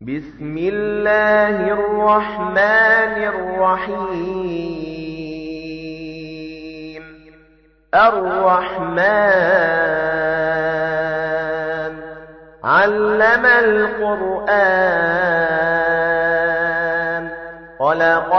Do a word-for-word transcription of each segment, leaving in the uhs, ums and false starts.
بسم الله الرحمن الرحيم. الرحمن علم القرآن خلق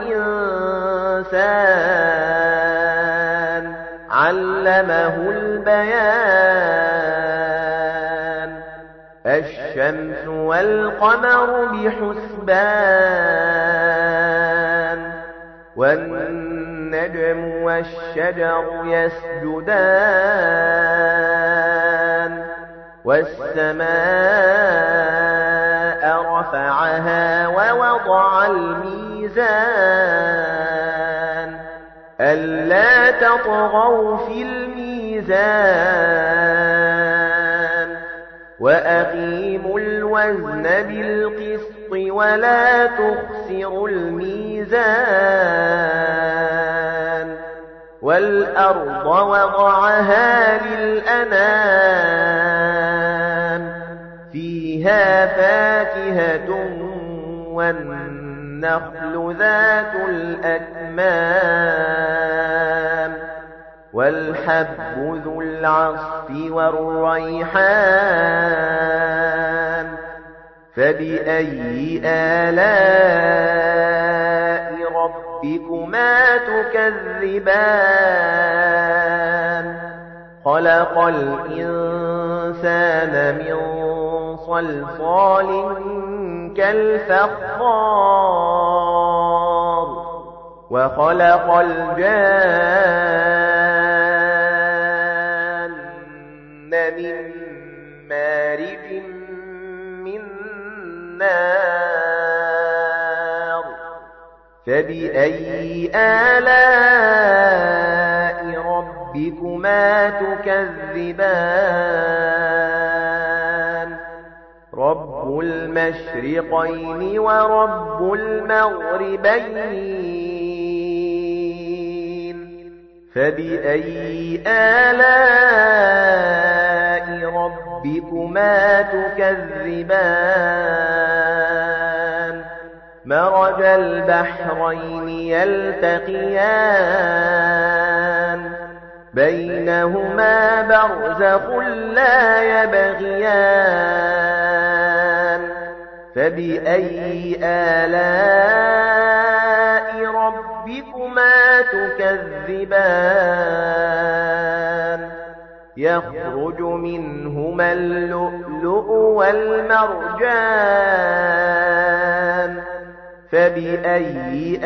الإنسان علمه البيان الشمس والقمر بحسبان والنجم والشجر يسجدان والسماء رفعها ووضع الميزان ألا تطغوا في الميزان وأقيموا الوزن بالقسط ولا تخسروا الميزان والأرض وضعها للأنام فيها فاكهة والنخل ذات الأكمام والحب ذو العصف والريحان فبأي آلاء ربكما تكذبان خلق الإنسان من صلصال كالفخار وخلق الجان من مارج من نار فبأي آلاء ربكما تكذبان رب المشرقين ورب المغربين فبأي آلاء ربكما تكذبان مرج البحرين يلتقيان بينهما برزخ لا يبغيان فبأي آلاء ربكما تكذبان يخرج منهما اللؤلؤ والمرجان فبأي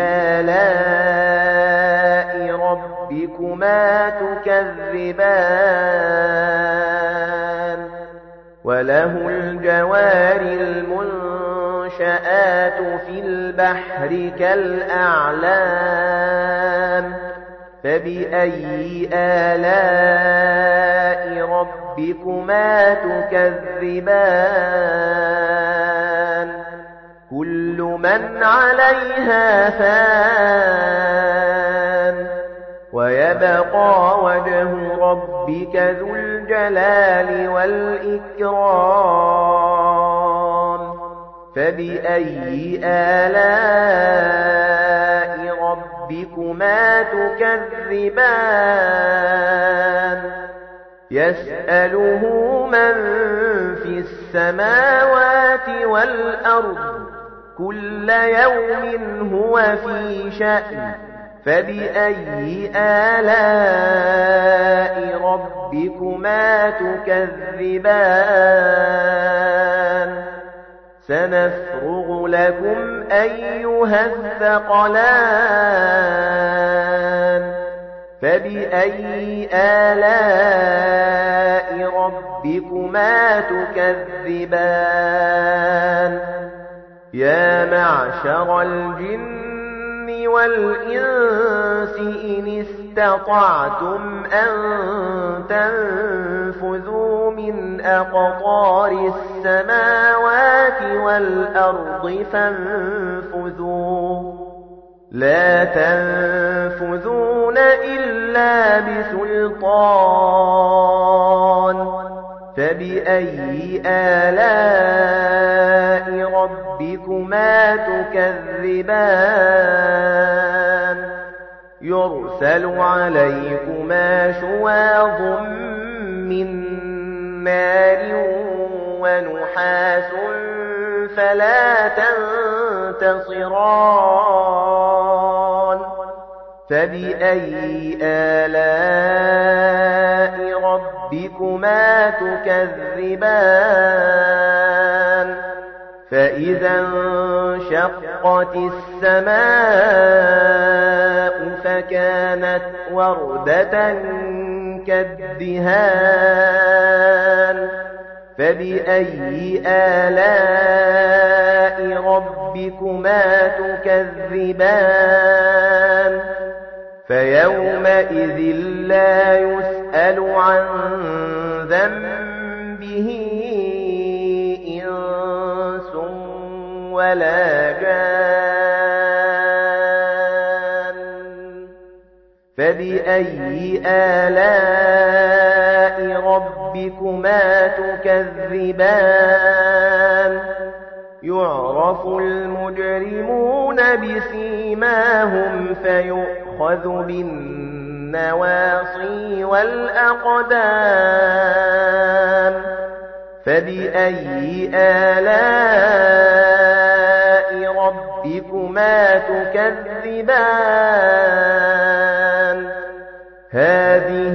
آلاء ربكما تكذبان وله الجوار المنشآت في البحر كالأعلام فبأي آلاء ربكما تكذبان كل من عليها فان ويبقى وجه ربك ذو الجلال والإكرام فبأي آلاء ربكما تكذبان يسأله من في السماوات والأرض كل يوم هو في شأن فبأي آلاء ربكما تكذبان سنفرغ لكم أيها الثقلان فبأي آلاء ربكما تكذبان يا معشر الجن والإنس إن استطعتم أن تنفذوا من أقطار السماوات والأرض فانفذوا لا تنفذون إلا بسلطان فبأي آلاء ربكما ربكما تكذبان يرسل عليكما شواظ من نار ونحاس فلا تنتصران فبأي آلاء ربكما تكذبان فإذا انشقت السماء فكانت وردة كالدهان فبأي آلاء ربكما تكذبان فيومئذ لا يسأل عن ذنبه إنس ولا جان فبأي آلاء ربكما تكذبان يعرف المجرمون بسيماهم فيؤخذ بالنواصي والأقدام فبأي آلاء ربكما تكذبان هذه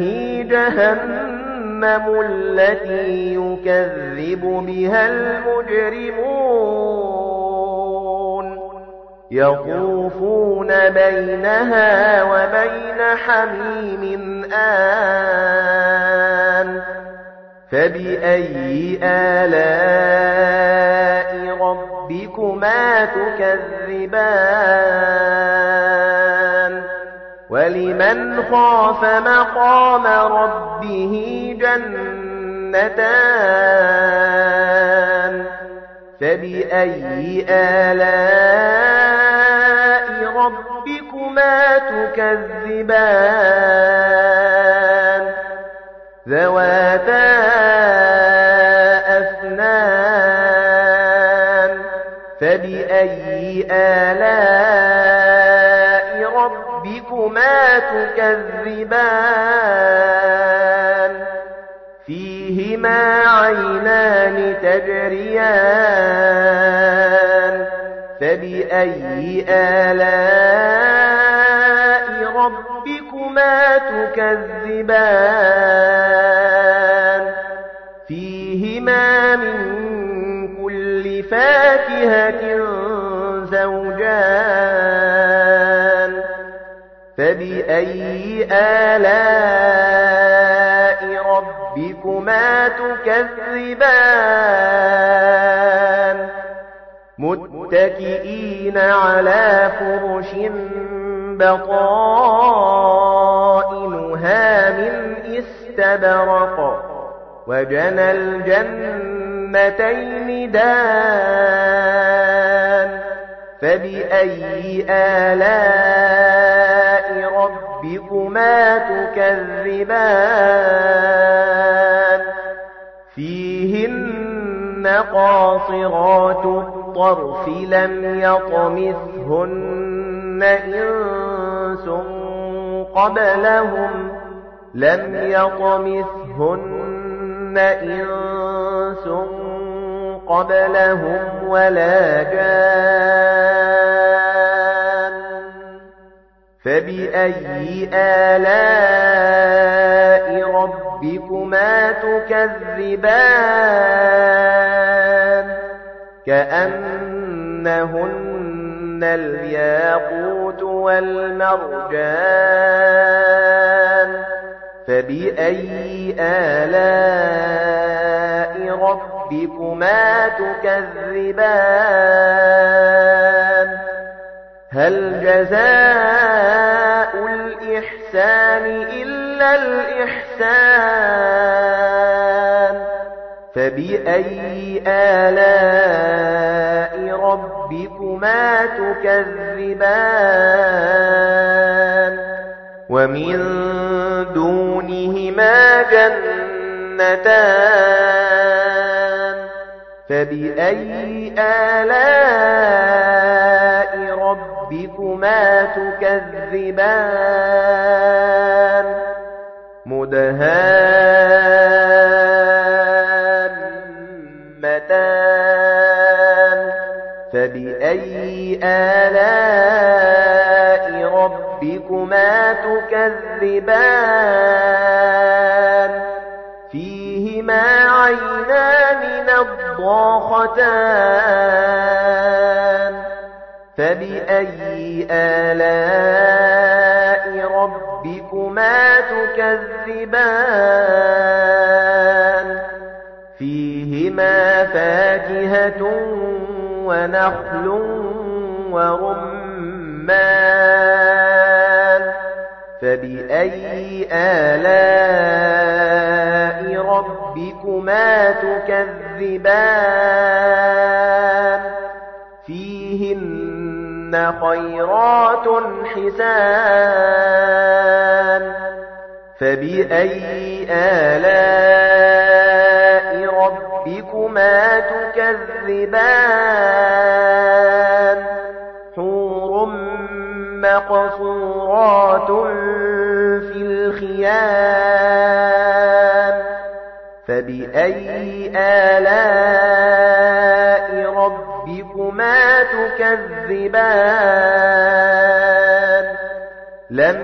جهنم التي يكذب بها المجرمون يطوفون بينها وبين حميم آن فبأي آلاء ربكما تكذبان ولمن خاف مقام ربه جنتان فبأي آلاء ربكما تكذبان ذواتا أفنان فبأي آلاء ربكما تكذبان فيهما عينان تجريان فبأي آلاء ربكما تكذبان فيهما من كل فاكهة زوجان فبأي آلاء ربكما تكذبان متكئين على فرش بطائنها من استبرق وجنى الجنتين دان فبأي آلاء ربكما تكذبان فيهن قاصرات الطرف لم يطمثهن إنس قبلهم لم يطمثهن إنس قبلهم ولا جان فبأي آلاء ربكما تكذبان كأنهن الياقوت والمرجان فبأي آلاء ربكما تكذبان هل جزاء الإحسان إلا الإحسان فبأي آلاء ربكما تكذبان ومن دونهما جنتان فبأي آلاء ربكما تكذبان مدهامتان فبأي آلاء ربكما تكذبان فيهما عينان نضاختان فبأي آلاء ربكما تكذبان فيهما فاكهة ونخل ورمان فبأي آلاء ربكما تكذبان فيهن خيرات حسان فبأي آلاء ربكما تكذبان حور مقصورات في الخيام فبأي آلاء ربكما تكذبان لم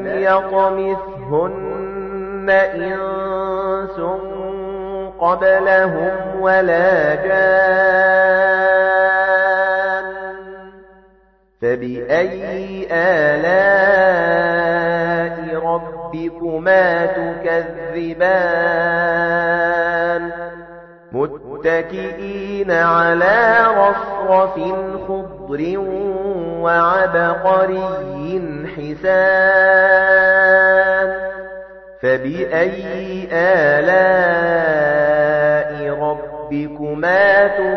يطمثهن إنس قبلهم ولا جان فبأي آلاء ربكما تكذبان متكئين على رفرف خضر وعبقري حسان فبأي آلاء ربكما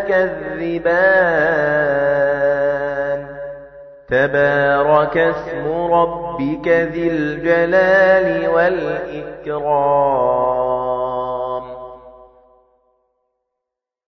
تكذبان تبارك اسم ربك ذي الجلال والإكرام